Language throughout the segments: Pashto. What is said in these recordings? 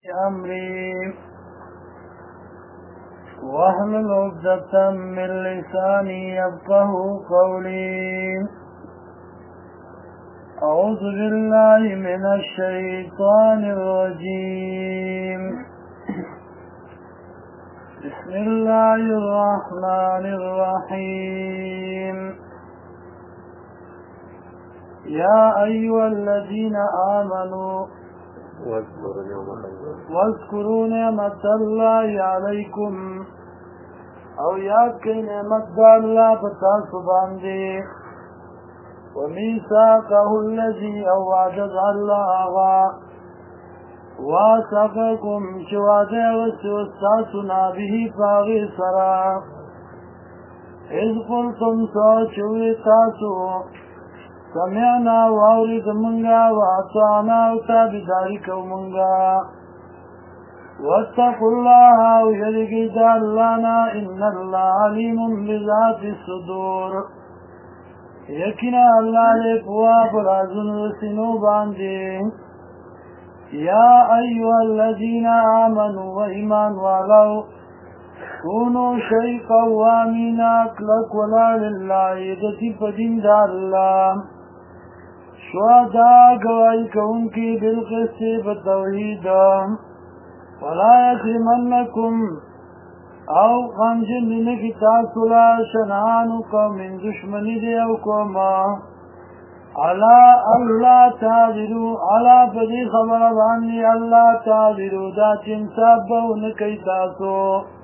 أمري واحلل عقدة من لساني يفقه قولي. أعوذ بالله من الشيطان الرجيم. بسم الله الرحمن الرحيم. يا أيها الذين آمنوا واذكروا نعمة الله عليكم او یاد کئی نعمت اللہ بتاسو باندے ومیثاقه الذی او وعدد اللہ آغا واثقکم چوادے وستاسنا به پاغی سرا اذ قلتم سوچوی تاسو سمعنا واورد منگا واطعنا وتابداری کو منگا واتقوا الله ويرجي دالانا ان الله عليم بذات الصدور. يكنا الله لقوا برازن وسنو باندي. يا ايها الذين امنوا وايمان والو كونوا شيء قوامين اطلق ولا لله يدتي فدين دار الله شهداء گواہی کون کی بالقسط بالتوحید. ولا يجرمنكم او غمجن لنکی تاسولا شنعان قوم من دشمنی دی او قوما علا اللہ تعذروا علا بدی خبر بانی اللہ تعذروا دا چنساب بونکی تاسو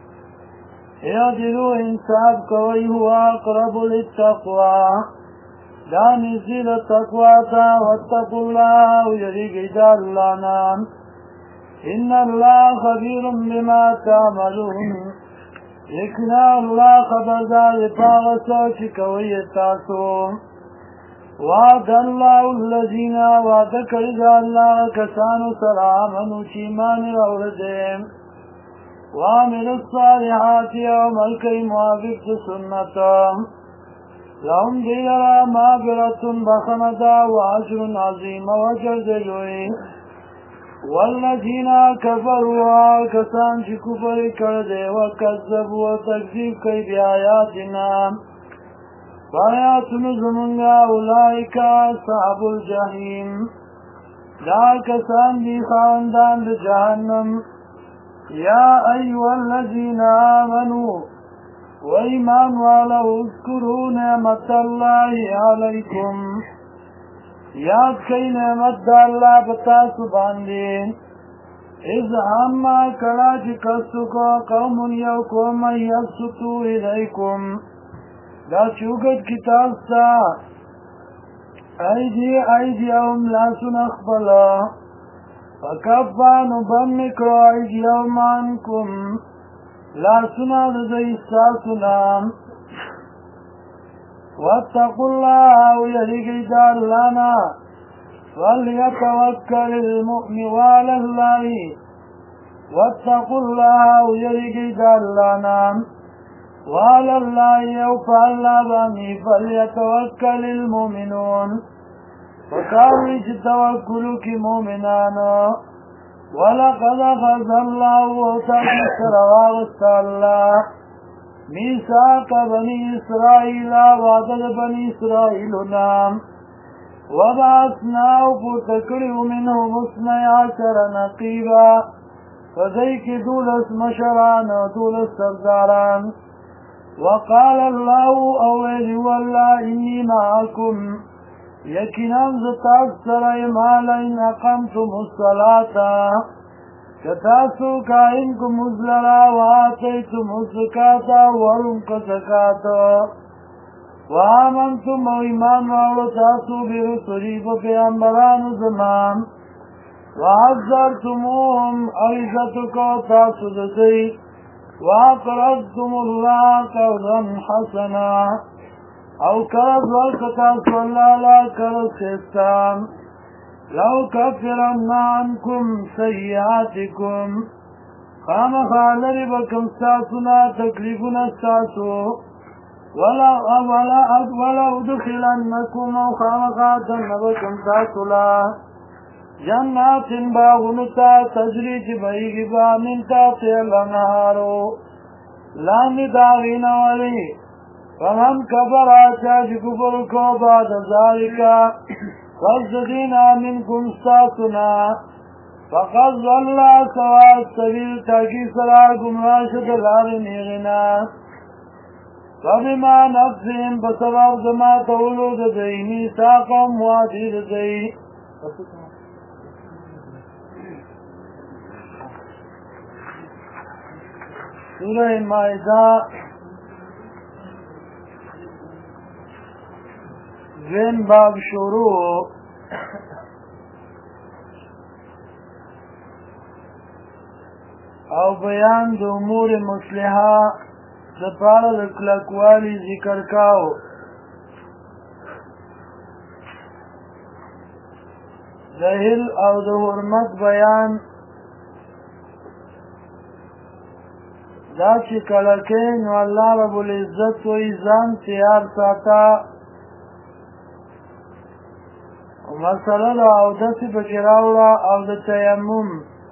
یادرو انساب کوئی ہوا اقرب للتقوى دا نزیل تقوی تا واتقوا اللہ ویریگی دا اللہ نام ان اللہ خبیر بما تعملون. لیکنا اللہ خبردار پاغسو چکوی تاسو. وعد اللہ الذین وعد کرد اللہ کسانو سلامنو چیمان روردیم وعمل الصالحات عمل کئی موافق سنتا لهم دیلرا مغفرت بخندا وعجر عظیم وجر دلوئی. والذین کفروا کسان چی کفر کرده وکذبوا تکذیب کئی بی آیاتنا بآیاتن زمنگا اولئکا اصحاب الجحیم دا کسان دی خواندان دی جہنم. یا ایوہ الذین آمنوا وإيمان ولو اذكروا نعمت اللہ علیکم یاد کئی نعمت اللہ بتاسو باندے اذ ہما کلا چکستو کو قوم یو قوم یبسطو الیکم دا چوگت کتاب سا ایدیهم لا سنخبلا فکفا نبنکو ایدیهم عنکم لا سنا رضی ساسنا. واتقوا الله ويرجي دالانا وليتوكل المؤمن على الله. واتقوا الله ويرجي دالانا وعلى الله يوفى اللباني فليتوكل المؤمنون. فكاوش توكلك مؤمنانا ولقد أخذ الله وتذكر واغسطا ميثاق بني إسرائيل وعدد بني إسرائيل نام وبعثنا فتكره منهم 12 نقيبا فذيك دولس مشران ودولس سرداران. وقال الله أولي والله إني معكم یقیناً زتاق سرائی مالین اقمتم الصلاة کتاسو قائم کو مزلرا وآتیتم الزکاة ورنک زکاة وآمنتم و ایمان راولو تاسو برسولی بپیامبران زمان وعزرتموهم عزتکو تاسو دسی وآقرضتم اللہ قرضا حسنا او کرد ورکتاسو اللہ لا کرد خستان لو کفرن عنکم سیئاتکم خام خالر بکم ساسونا تکلیفنا ساسو ولا ادخلنکم او خام خاتن بکم ساسولا جنات باغنتا تجری چی بهیگی با من تحتها الانهارو لاندې داغین والی فمن کفر آچا چی کفر کو بعد ذالکا فزدینا منکم ستاسنا فقد ضل سواء السبیل تاکی سرا گمراہ شد لار نیغنا فبما نفسهم بسبب زما تولو ددئی میثاقهم وعدی ددئی سورہ مائدہ ذین باب شروع او بیان د امور مصلحه د پاره د کلکوالی ذکر کاو د هل او د حرمت بیان دا چې کله کې نو الله رب العزت وی ځان تیار ساته او مسله د اودس پکې راوړه او د تیمم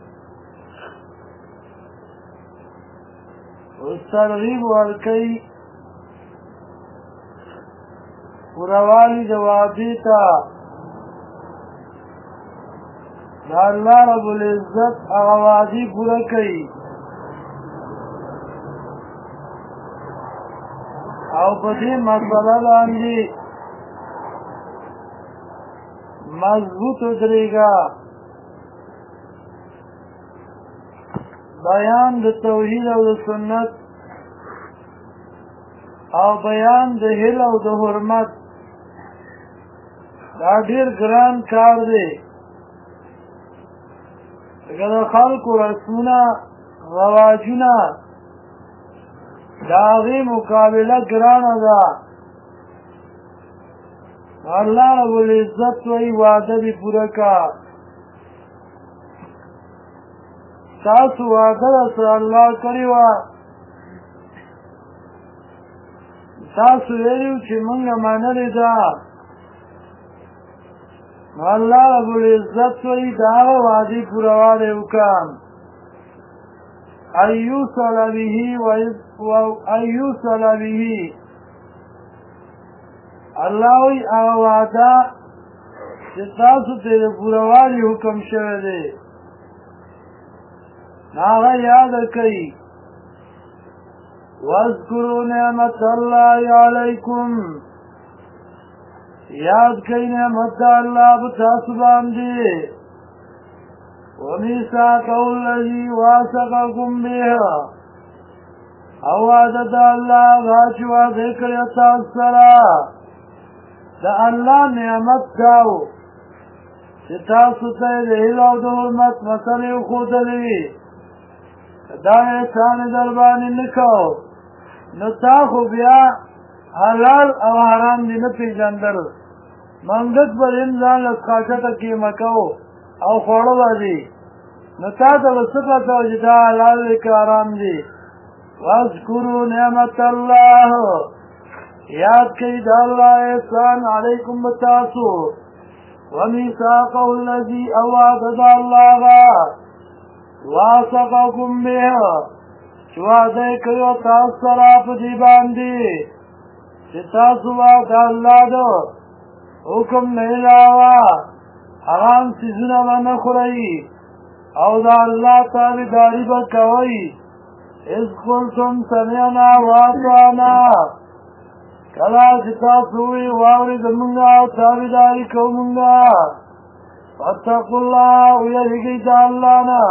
اوس ترغیب ورکوي پوروالي د وعدې ته د الله رب العزت هغه وعدې پوره کوي او په دې مسله باندې مضبوط ودرېږه بیان د توحید او د سنت او بیان د هل او د حرمت دا ډېر ګران کار دی لکه د خلکو رسمونه رواجونه د هغې مقابله ګرانه ده الله رب العزت وی وعده دې پوره کا تاسو وعده سره الله کړې وه تاسو ویلي چې موږ منلې ده الله رب العزت وی د هغه وعدې پورهوالی وکړه ان یوصل به الله وی هغه وعده چې تاسو ته د پوروالي حکم شوی دی هغه یاد کړئ واذکروا نعمت الله علیکم یاد کړئ نعمت الله په تاسو باندې ومیثاقه الذي واثقکم به او وعده د الله هغه چې وعده کړی تاسو سره د الله نعمت داو چې تاسو ته د هیل او د حرمت مسلې وښودلې وي دا احسان در باندې نه کوو نو تا خو بیا حلال او حرام دې نه پېژندل منګت به دې ځان له ښکاټه کیمه کوو او خوړه به دي نو تا ته به څه پته وه چې دا حلال دی که حرام دی واذکروا نعمت الله یاد کئی دا اللہ احسان علیکم بتاسو ومیثاقه الذی اوعد دا اللہ غا واثقکم به چوعده کئو تاسو سره په دې باندې چې تاسو وعده الله دو حکم نه علاوه حرام څیزونه به نه خورئ او د الله تابعداري به کوئ اذ قلتم سمعنا واطعنا کله چې تاسو وی واورئ زمونږه او تابعداري کوو مونږه واتقوا الله ویریږئ د الله نه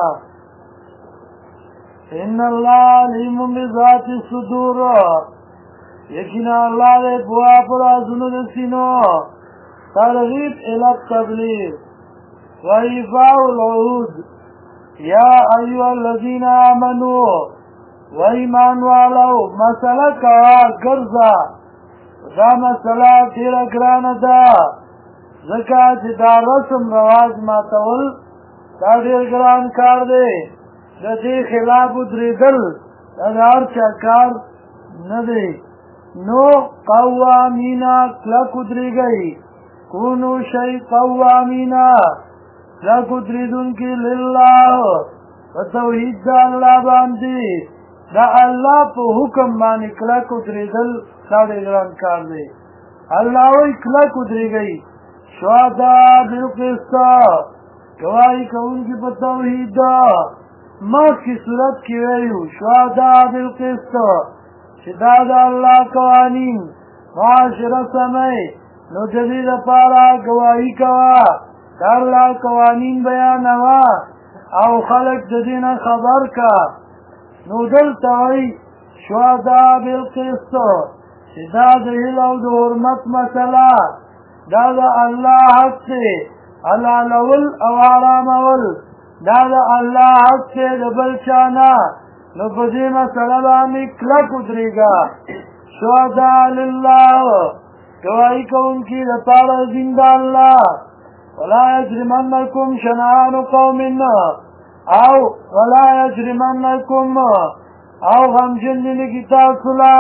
ان الله علیم بذات الصدور یقینا الله دې پوهه په رازونو د سینو ترغیب الی التبلیغ وایفاء العهود یا ایها الذین آمنوا و ایمان والو مسله کوه ګرځه دا مسله ډېره ګرانه ده ځکه چې دا رسم رواج ماتول دا ډېر ګران کار دی د دې خلاف ودرېدل دا د هر چا کار نه دی نو قوامینا کلک ودرېږئ کونو شی قوامینا کلک ودریدونکي لله په توحید د الله باندې د الله په حکم باندې کلک ودریدل دا ډېر ګران کار دی الله وایي کلک ودرېږئ شهداء بالقسط گواهي کوونکي په توحید مخکې صورت کې ویلو شهداء بالقسط چې دا د الله قوانین معاشره سمئ نو د دې لپاره ګواهي کوه د الله قوانین بیانوه او خلک د دې نه خبر کا نو دلته وایي شهداء بالقسط چې دا د هیل او د حرمت مسله دا د الله حق دی حلالول او حرامول دا د الله حق دی د بل چا نه نو په دې مسله باندې کلک ودرېږه شهداء لله گواهي کوونکي دپاره دین د الله ولا یجرمنکم شنآن قوم او ولا یجرمنکم او غمجن دې نکي تاسو له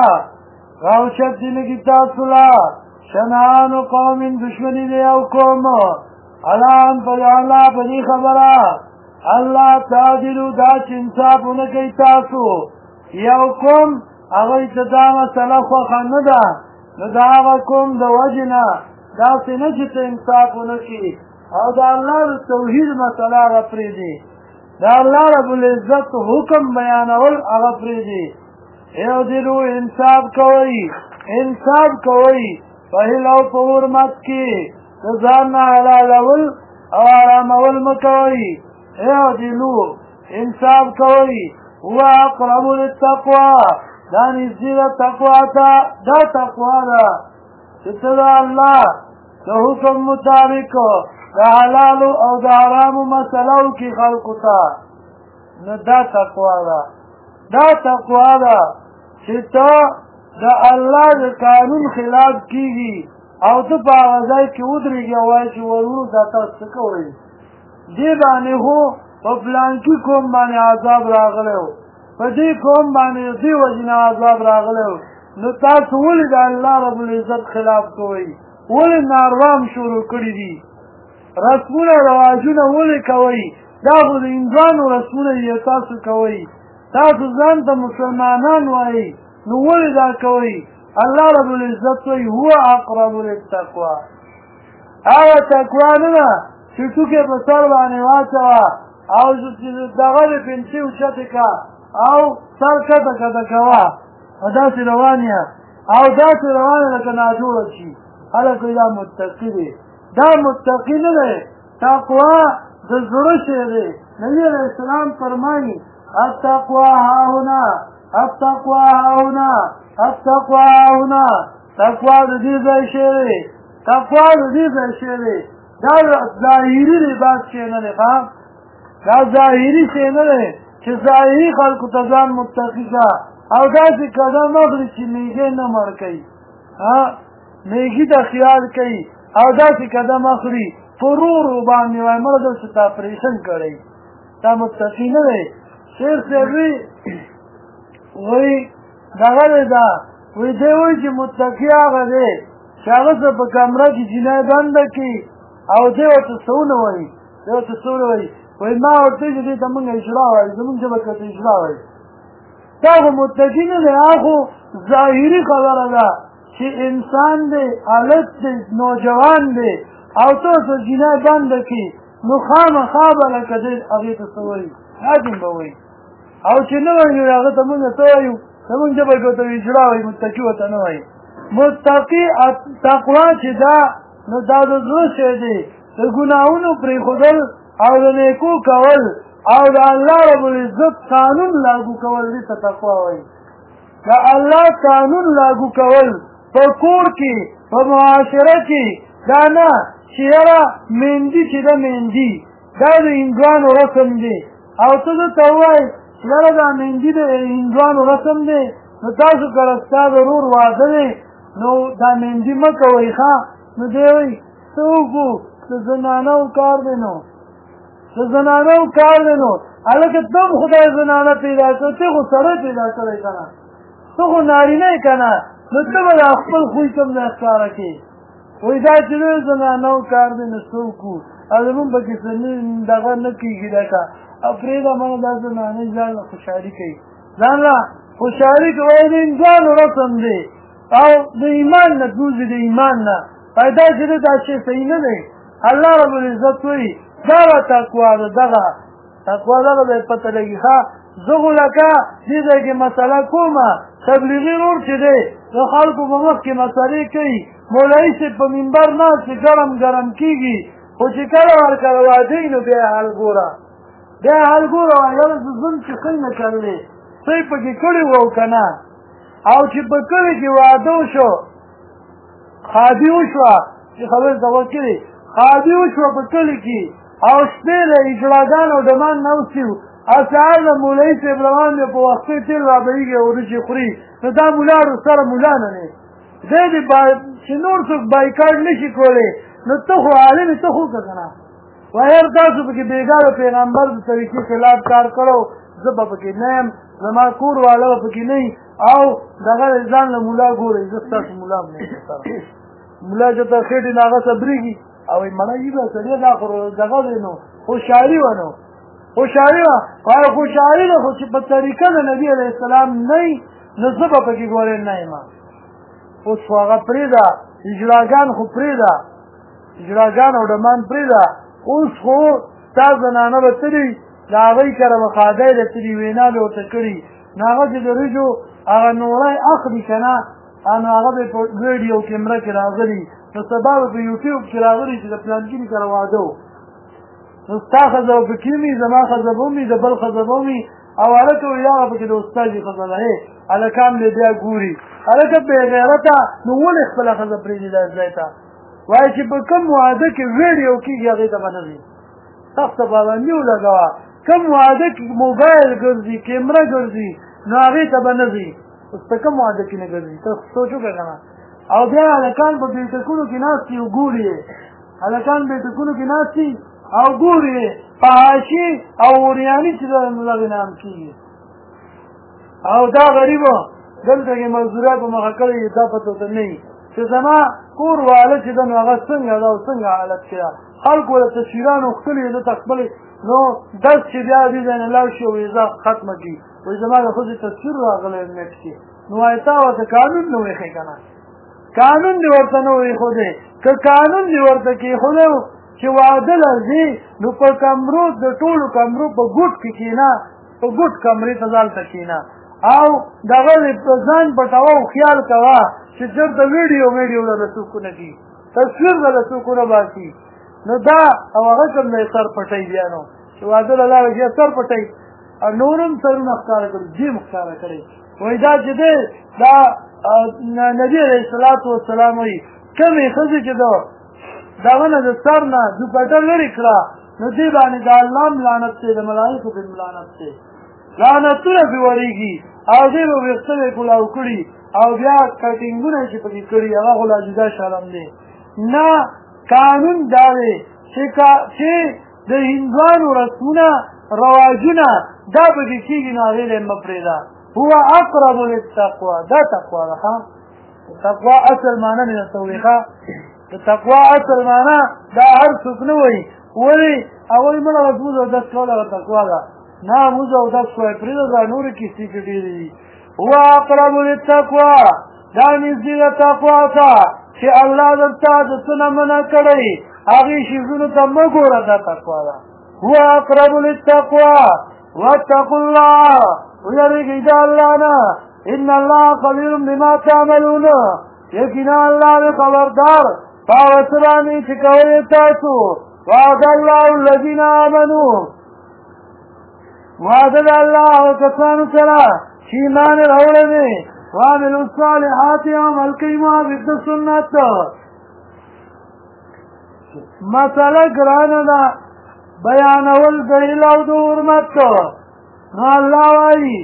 غوچت دې نکي تاسو له شنآن قوم دشمني د یو قوم الان په الله په دې خبره الله تعالی دا چې انصاف ونه کوي تاسو یو قوم هغوی ته دا مسله خوښه نه ده نو د هغه قوم د وجې نه داسې نه چې ته انصاف ونه کړي او د الله د توحید مسله هغه پرېږدي د الله رب العزت حکم بیانول هغه پرېږدي اعدلو انصاف کوئ انصاف کوئ په هیل او په حرمت کې د ځان نه حلالول او حرامول مه کوئ اعدلو انصاف کوئ هو اقرب للتقوی دا نږدې ده تقوا ته دا تقوا ده چې ته د الله د حکم مطابق د حلالو او د حرامو مسله وکړي خلکو ته نو دا تقوا ده دا تقوا ده چې ته د الله د قانون خلاف کېږي او ته په هغه ځای کې ودرېږي او وایې چې ورونو دا تاسو څه کوئ دې باندې خو په فلانکي قوم باندې عذاب راغلی و په دې قوم باندې دې وجې نه عذاب راغلی و نو تاسو ولې د الله رب العزت خلاف کوئ ولې ناروام شروع کړي دي رسمونه رواجونه ولې کوئ دا خو د هندوانو رسمونه یې تاسو کوئ تاسو ځان ته مسلمانان وایئ نو ولې دا کوئ الله رب العزت وایي هو اقرب للتقوی هغه تقوا نه ده چې ټوکې په سر باندې واچوه او دغه د پنسۍ اوچتې که او سر کته کته کوه او داسې روان یې او داسې روان یې لکه ناجوړه شي هلک دا متقي دی دا متقي نه دی تقوا د زړه شی دی نبي علیه السلام فرمایي التقوا هاهنا التقوا هاهنا التقوا هاهنا تقوا د دې ځای شی دی تقوا د دې ځای شی دی دا ظاهري لباس شی نه دی دا ظاهري شی نه دی چې ظاهري خلکو ته ځان متقي کا او داسې قدم اخلي چې میږی نه مړ کوي میږي ته خیال کوي او داسې قدم اخلي په ورو باندې وایي مړه دلته تا اپریشن کړی دا متقي نه دی شیخ صاحب وایي دغه دی دا وایي دی وایي چې متقي هغه دی چې هغه څه په کمره کې جینۍ بنده کړي او دی ورته څه ونه وایي دی ورته څه ونه وایي وایي ما ورته وایي چې دې ته موږ اجرا وایي زموږ ژبه کې ورته اجرا وایي دا خو متقي نه دی هغه خو ظاهري خبره ده چې انسان دی هلک دی نوجوان دی او ته ورته جینۍ بنده کړي نو خامخا به لکه دی هغې ته څه وایي لازم به وایي او چې نه وایي هغه ته موږ څه وایو زموږ ژبه کې ورته اجرا وایي متقي ورته نه وایي متقي تقوا چې دا نو دا د زړه شی دی د ګناهونو پرېښودل او د نیکو کول او د الله رب العزت قانون لاګو کول دې ته تقوا وایي د الله قانون لاګو کول په کور کې په معاشره کې دا نه چې یاره مهندي چې ده مهندي دا د هندوانو رسم دی او ته درته ووایې چې یاره دا مهندي د هندوانو رسم دی نو تاسو کله ستا د ورور واده دی نو دا مهندي مه کوئ ښه نو دی وایي څه وکړو د زنانو کار دی نو د زنانو کار دی نو هلکه ته هم خدای زنانه پیدا کړه ته خو سړی پیدا کړی که نه ته خو نارینه یې که نه نو ته به دا خپل خوی کوم ځای ښکاره کړې وایي دا چې دی زنانو کار دی نو څوک وو او زمونږ پکې څه دغه نه کېږي لکه او پرېږده منه دا زنانې ځان له خوشحالي کوي ځان له خوشحالي کوي د هندوانو رسم دی او د ایمان نه دوزي د ایمان نه دا چې دی دا شی صحیح نه دی الله رب العزت وایي دا به تقوا ده دغه تقوا دغه به یې پته لګي ښه زه خو لکه دې ځای کې مسله کومه تبلیغي ورور چې دی د خلکو په مخ کې مسلې کوي مولوي صاحب په منبر ناست چې ګرم ګرم کېږي خو چې کله ورکره واده وي نو بیا یې حال ګوره بیا یې حال ګوره وایه زه ژوند چې څنګه کړلی څه یې پکې کړي وو که نه او چې په کلي کې واده وشو خادي وشوه چې خبرې ته وکړي خادي وشوه په کلي کې او شپې له اجراګانو ډمان نوستي وو او سهار د مولوي صاحب روان دی په وختي تېل رابهېږي او وریجې خوري نو دا ملاړو سره ملا نه دی دی دې چې نور څوک بایکاټ نه شي کولی نو ته خو عالم ته خو که که نه وهر تاسو پکې بېګاره پیغمبر د طریقې خلاف کار کړو زه به پکې نه یم زما کور والا به پکې نه وي او دغه ځان له ملا ګورئ زه ستاسو ملا هم نه یم سره ملا چې ته خېټې نه هغه صبرېږي او مړه یي به سړی دا خو دغه دی نو خوشحالي وه نو خوشحالي وه خو خوشحالي ده خو چې په طریقه د نبي علیه السلام نه وي نو زه به پکې ګورې نه یم اوس خو هغه پرېږده اجراګان خو پرېږده اجراګان او ډمان پرېږده اوس خو ستا زنانه به تلي د هغوی کره به خادی ده تلي وینا به ورته کړي نو هغه چې د وریجو هغه نوړی اخلي که نه نو هغه به په ویډیو کیمره کې راغلي نو سبا به په یوټیوب کې راغلي چې د پلانکیني کره واده و نو ستا ښځه به پکې وي زما ښځه به وي د بل ښځه به وي او هلکه وایي هغه پکې د استاذي ښځه ده هلکان به بیا ګوري هلکه بېغیرته نو ولې خپله ښځه پرېږدي دا ځای ته وایي چې په کوم واده کې ویډیو کېږي هغې ته به نه ځي سخته پابندي ولګوه کوم واده کې موبایل ګرځي کیمره ګرځي نو هغې ته به نه ځي اوس په کوم واده کې نه ګرځي ته سوچ وکړه که نه او بیا هلکان په بیټکونو کې ناست دي او ګوري یې هلکان بیټکونو کې ناست دي او ګوري یې فحاشي او اوریاني چې دغې نام کېږي او دا غریبو دلته کې مزدورات په مخه کړی دا پته ورته نه وي چې زما کور واله چې ده نو هغه څنګه ده او څنګه حالت کې ده خلکو له تصویرانو ښکلي دلته خپلې نو دس چې بیا دې ځای نه لاړ شي او ویزا ختمه کړي وایي زما د ښځې تصویر راغلی نیټ کې نو وایي تا ورته قانون نه ویښی که نه قانون دې ورته نه ویښودی که قانون دې ورته کېښودی چې واده لرځي نو په کمرو د ټولو کمرو په ګوټ کې کښېنه په ګوټ کمرې ته ځالته کښېنه او دغه ځان پټوه او خیال کوه چې چېرته ویډیو له څوک نه کړي تصویر له څوک نه باسي نو دا او هغه کوم دی سر پټی بیا نو چې واده له لاړه بیا سر پټی او نور هم سرونه ښکاره کړي جیم ښکاره کړی وایي دا چې دی دا نبي علیه الصلاة وسلام وایي کومې ښځې چې ده دغه نه د سر نه دوپټه لرې کړه نو دې باندې د الله هم لعنت دی د ملایکو پې لعنت دی لعنتونه پې ورېږي او دې به ویښته یې کلاو کړي او بیا کټینګونه چې پکې کړي هغه خو لا جدا شرم دی نه قانون دا دی چې د هندوانو رسمونه رواجونه دا پکې کېږي نو هغې له یې مه پرېږده هو اقرب للتقوا دا تقوا ده ښه تقوا اصل معنی مې درته ووایي ښه د تقوا اصل معنا دا هر څوک نه وایي ولې هغوی مړه مزموز او دس کول هغه تقوا ده نه موز او دس کوی پرېږده دا نورې کیسې کې ډېرې دي هو اقرب للتقوا دا نږدې ده تقوا ته چې الله درته د څه نه منع کړی هغې شیزونو ته مه ګوره دا تقوا ده هو اقرب للتقوا واتقوا الله ویرېږئ د الله نه ان الله خبیر بما تعملون یقینا الله دې خبردار هغه څه باندې چې کوئ تاسو وعد الله الذین آمنوا وعده د الله هغه کسانو سره چې ایمان یې راوړی دی وعملوا الصالحات عمل کوي موافق د سنت مسله ګرانه ده بیانول د علم او د حرمت نو الله وایي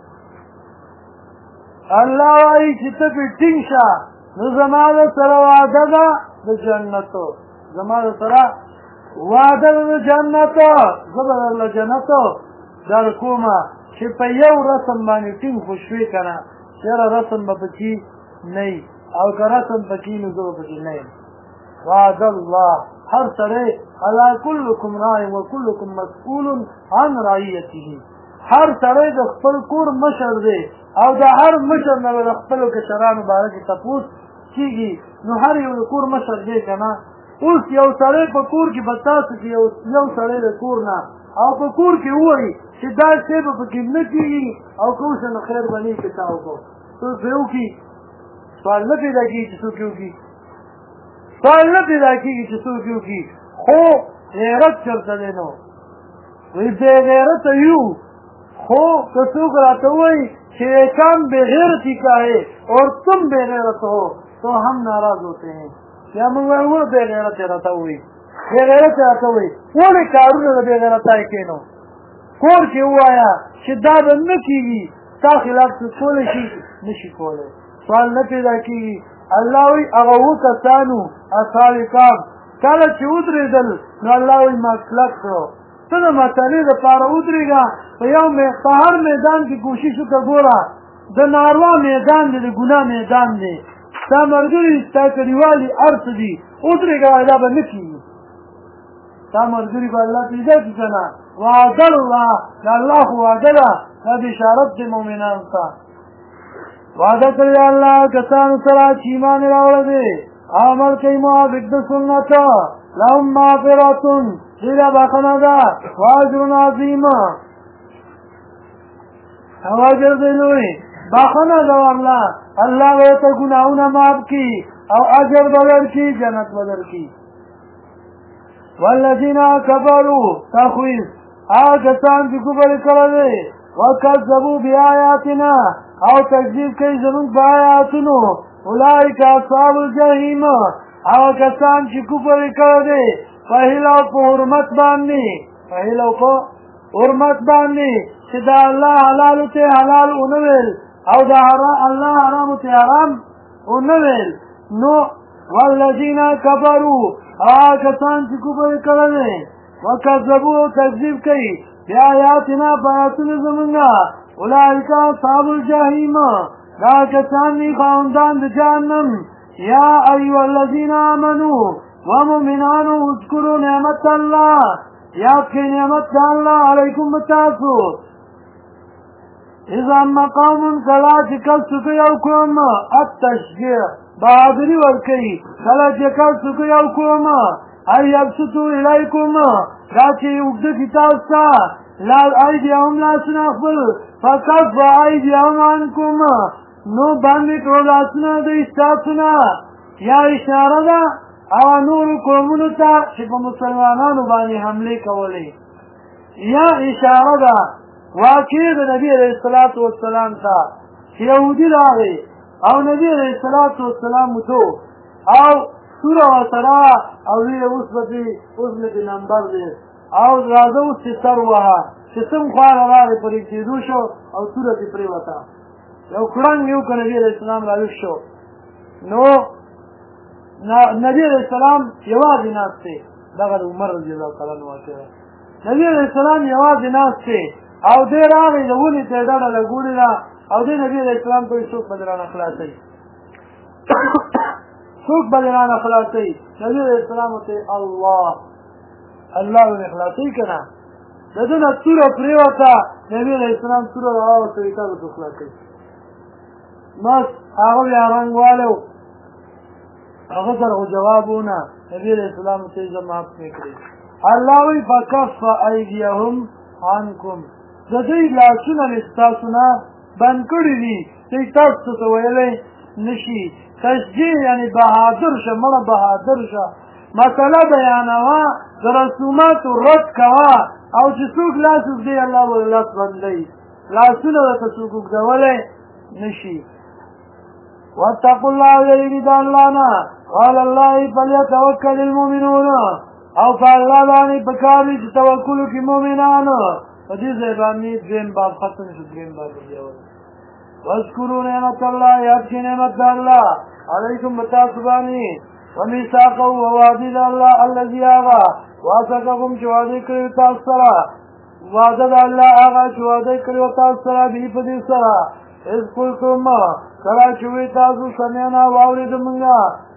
چې ته پې ټینګ شه نو زما د سره وعده ده د جنتو زما د سره وعده ده د جنتو زه به درله جنتو در کومه چې په یو رسم باندې ټینګ خو شوې که نه یاره رسم به پکې نه وي او که رسم پکې نو زه به پکې نه یم وعد الله هر سره الا كلكم راع وكلكم مسؤول عن رعيته هر سره د خپل کور مشر دی او د هر مشر نه د خپل کشرانو باره تپوس کیږي نو هر یو کور مشر دی کنه اوس یو سره په کور کې بتاسو کې یو سره د کور نه او په کور کې وایي چې دا څه په کې نه کیږي او کوم څه خیر باندې کې تاو کو تو دیو کی سوال نه پیدا کیږي چې څوک کی سوال نه پیدا کیږي چې څوک کی خو غیرت چرته دی نو وی بے غیرت یو خو څوک راته وایي کہ کام بے غیرتی کا ہے اور تم بے غیرت ہو تو ہم ناراض ہوتے ہیں یا وہ بے غیرت رہتا ہوئی بے غیرت رہتا ہوئی وہ نے کارونه بے غیرت ہے کینو کور کې وایا چې دا بند کیږي تا خلاف څه شي نشي کولای سوال نه پیدا کیږي الله وی هغه وکړو اصحاب کام کله چې ودرېدل نو الله وی مسلک کړو څنګه ماتنی د پاره ودرېګا په یو هر میدان کې کوشش وکړه د ناروا میدان دی د ګناه میدان دی تا مرګري تا کړیوالي ارث دي ودرېګا الله به نکړي تا مرګري به الله پیدا کړي وعد الله الله وعده ده بشارت د مؤمنانو ته وعده کړی الله کسانو سره چې ایمان راوړل دي عمل کوي موافق د سنت لهم مغفرة إلى بخندا واجر عظيم واجر ذلوي بخندا الله ويتا گناهونا معاف کی او اجر بدر کی جنت بدر کی والذين كفروا تخويف آگسان کی کفر کرده وکذبوا بآیاتنا او تکذیب کئی زمون بآیاتنو اولئک اصحاب الجحیم آگسان کی کفر کرده فهلو په حرمت باندې چې دا الله حلال ته حلال اونویل او دا الله حرام ته حرام اونویل نو والذین کفروا کسان چې کفر کړل وکذبوا تکذیب کوي بیااتنا بیاتنا زمونږه اولئک اصحاب الجحیم دا کسان دي خاوندان د جهنم یا ایها الذین آمنوا ومؤمنان اذكروا نعمت الله یاد کی نعمت الله علیکم بتاسو اذا مقام کلا چکل سکو یو کوم التشجیع بہادری ورکی کلا چکل سکو یو کوم ای ابسطو الیکم راچی اگد کتاستا لا ایدیهم لا سنخبر فکف ایدیهم عنکم نو باندې ټول لاسونه د استاسونه یا اشاره ده او نور قومونو ته چې په مسلمانانو باندې حمله کولې یا اشاره ده واقع د نبی علیہ الصلوۃ والسلام ته یهودي راغی او نبی علیہ الصلوۃ والسلام ته او سوره وسرا او وی اوس په نمبر دی او راځو چې سر وها چې څنګه خار راغی پرې کېدو شو او سوره دې پرې وتا یو قرآن یو ک نبی علیہ السلام راوښ شو نو نبی علیہ السلام یوازې ناسته دغه عمر رضی الله تعالی عنہ واقعه نبی علیہ السلام یوازې ناسته او دې راغی د ولې ته ډډه لګولې او دې نبی علیہ السلام ته څوک بدلانه خلاصي څوک بدلانه خلاصي نبی علیہ السلام ته الله خلاصي کنا دغه سوره پریوتا نبی علیہ السلام سوره راوته کړه د خلاصي ماس هغه یارانګوالو هغه سره جوابونه نبی علیہ السلام ته جماعت کړی الله وی فکف ایدیهم عنکم د دې لاسونه لستاسونه بند کړی دي چې تاسو ته ویلې نشي تشجیع یعنی بهادر شه مړه بهادر شه مسله بیانوا د رسومات رد کوا او چې څوک لاس دې الله ولا لاس باندې لاسونه ته څوک غوړې نشي واتقوا الله يريد الله قال الله فليتوكل المؤمنون او فالله باندې پکاري چې توکل کوي مؤمنانو په دې ځای باندې دین باب ختم شو دین باب دی واذكروا نعمت الله یاد کړئ نعمت الله علیکم متاسبانی ومیثاقه ووعده الله الذي آغا واثقكم چې وعده کړی تاسو سره وعده الله هغه چې وعده کړی تاسو سره به په دې سره اذ قلتم کله چې وی تاسو سمعنا واورید منګه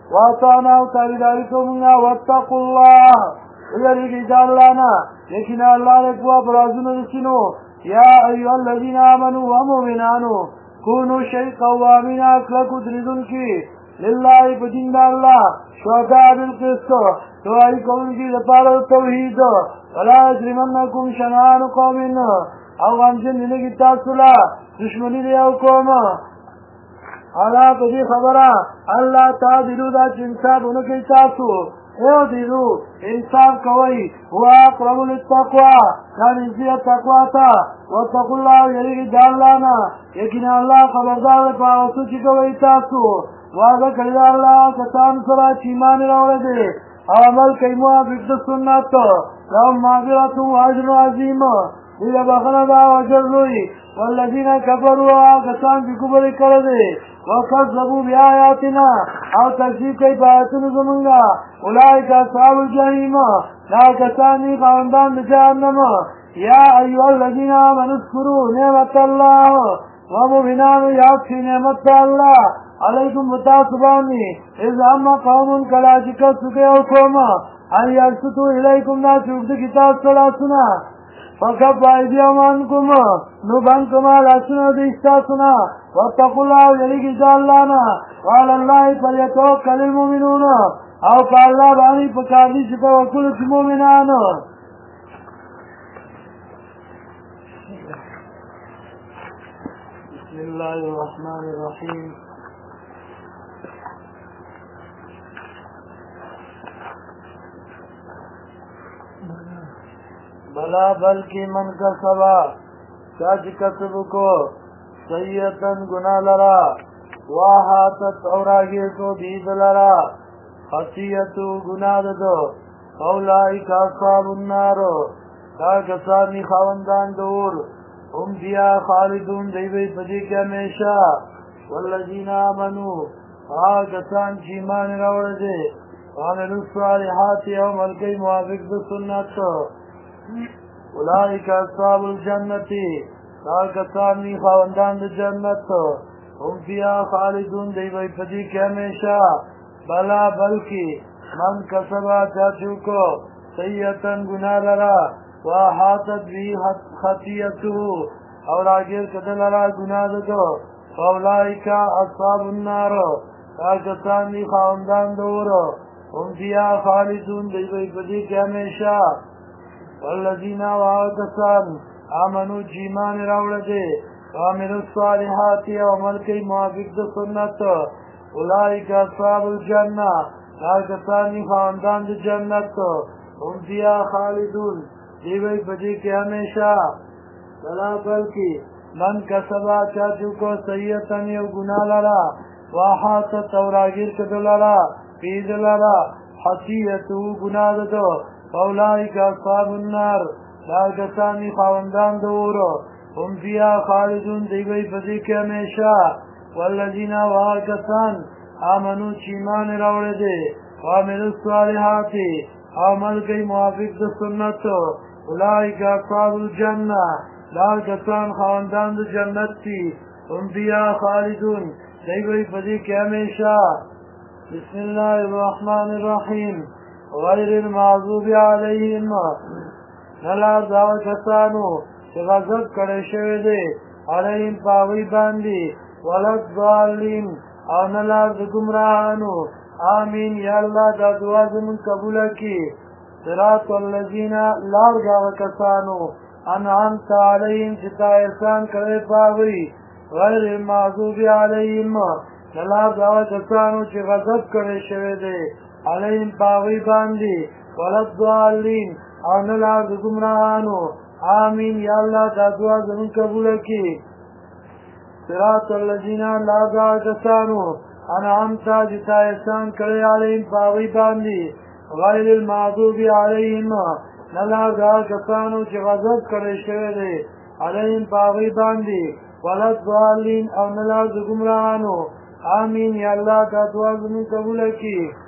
واطعنا وتابعداركم واتقوا الله ويرجي جعلنا لكن الله لكوا برازنا نسنو يا أيها الذين آمنوا ومؤمنانو كونوا شيء قوامين أكلكوا درزنك لله بدين الله شهداء بالقسط دعائي قوم کی لپاره توحید ولا يجرمنكم شنآن قوم او غمجن لنگی تاسولا دشمنی دیو قوم علا قدی خبرا اللہ تعدلو دا چنصاب انکی تاسو او دیدو انصاب کوئی هو اقرب للتقوى یعنی انزیت تقوی تا واتقوا اللہ یلیگی جالانا یکن اللہ خبردار پاوسو چکوئی تاسو وعدہ کردہ اللہ کسان سرا چیمان روڑے دے عمل کئی موافق دا سنت لهم مغفرت و اجر عظیم دیگا بخنا دا اجر روی والذین کفروا کسان کی کبر کردے وکذبوا بآیاتنا او تکذیب کئی بآیاتن زمنگا اولئک اصحاب الجحیم لا کسانی خاندان جہنم یا ایها الذین آمنوا اذکروا نعمت اللہ ومؤمنان یافی نعمت اللہ علیکم بتاسبانی اذ اما قوم کلاجکا سکے حکوم ان یرسطو الیکم نا چوکد کتاب سلاسنا فکب ایدیام عنکم نبانکما لاسنا دیستاسنا واتقوا اللہ یلیگی جالانا وعلى اللہ فلیتوکل المؤمنون او پا اللہ بانی پکارلی چکا وکلت مومنان بسم اللہ الرحمن الرحیم بلا بلکہ من کا سبا چاچ کسب کو سیئتن گناہ لرا واحاتت اور آگے کو دید لرا خطیتو گناہ دو اولائک اصحاب النار دا کسانی خواندان دور هم فیا خالدون دیوی پدی کے ہمیشہ والذین آمنو کسان چیمان روڑ دے وعملوا الصالحات یوم الکی موافق دو سنت اولئک اصحاب الجنت دا کسانی خواندان دا جنت هم فیا خالدون دیوی پدی کے ہمیشہ بلا بلکی من کسبا چاچو کو سیئتن گناہ لرا واحاتت بھی خطیتو اور آگیر کدل لرا گناہ دو فاولائک اصحاب النار دا کسانی خواندان دور هم فیا خالدون دیوی پدی کے ہمیشہ والذین وآکسان آمنو جیمان راوڑ دے وعملوا الصالحات وعمل کئی موافق دا سنت اولئک اصحاب الجنہ دا کسانی خاندان دا جنت هم فیا خالدون دیوی پدی کے ہمیشہ بلا بلکی من کسبا چاچو کو سیئتن یو گناہ لرا واحاتت اور آگیر کدو لرا پید لرا حسیتو گناہ دو اولئک اصحاب النار دا کسانی خواندان دورو هم فیا خالدون دیوی پدی کے ہمیشہ والذین وآکسان آمنو چیمان روڑ دے وعملوا الصالحات عمل کئی موافق دا سنت اولئک اصحاب الجنہ دا کسان خواندان دا جنت تی هم فیا خالدون دیوی پدی کے ہمیشہ بسم اللہ الرحمن الرحیم غیر المعذوب علیہم نلار داو کسانو چه غضب کڑے شوی دے علیہم پاوی باندی ولد ضالین او نلار دا گمراہانو آمین یا اللہ دا دعا زمن قبول کی صراط اللذین لار داو کسانو انعامت علیہم چتا احسان کڑے پاوی غیر المعذوب علیہم نلار داو کسانو چه غضب کڑے شوی دے علیہم پاغی باندی ولد ضالین او نلار دا گمراہانو آمین یا اللہ دا دعا زمین قبول کی صراط اللذین لا دا کسانو انعامتا جتا احسان کرے علیہم پاغی باندی غیر المعذوب علیہم نلار دا کسانو چه غضب کرے شوی دے علیہم پاغی باندی ولد ضالین او نلار دا گمراہانو آمین یا اللہ دا دعا زمین قبول کی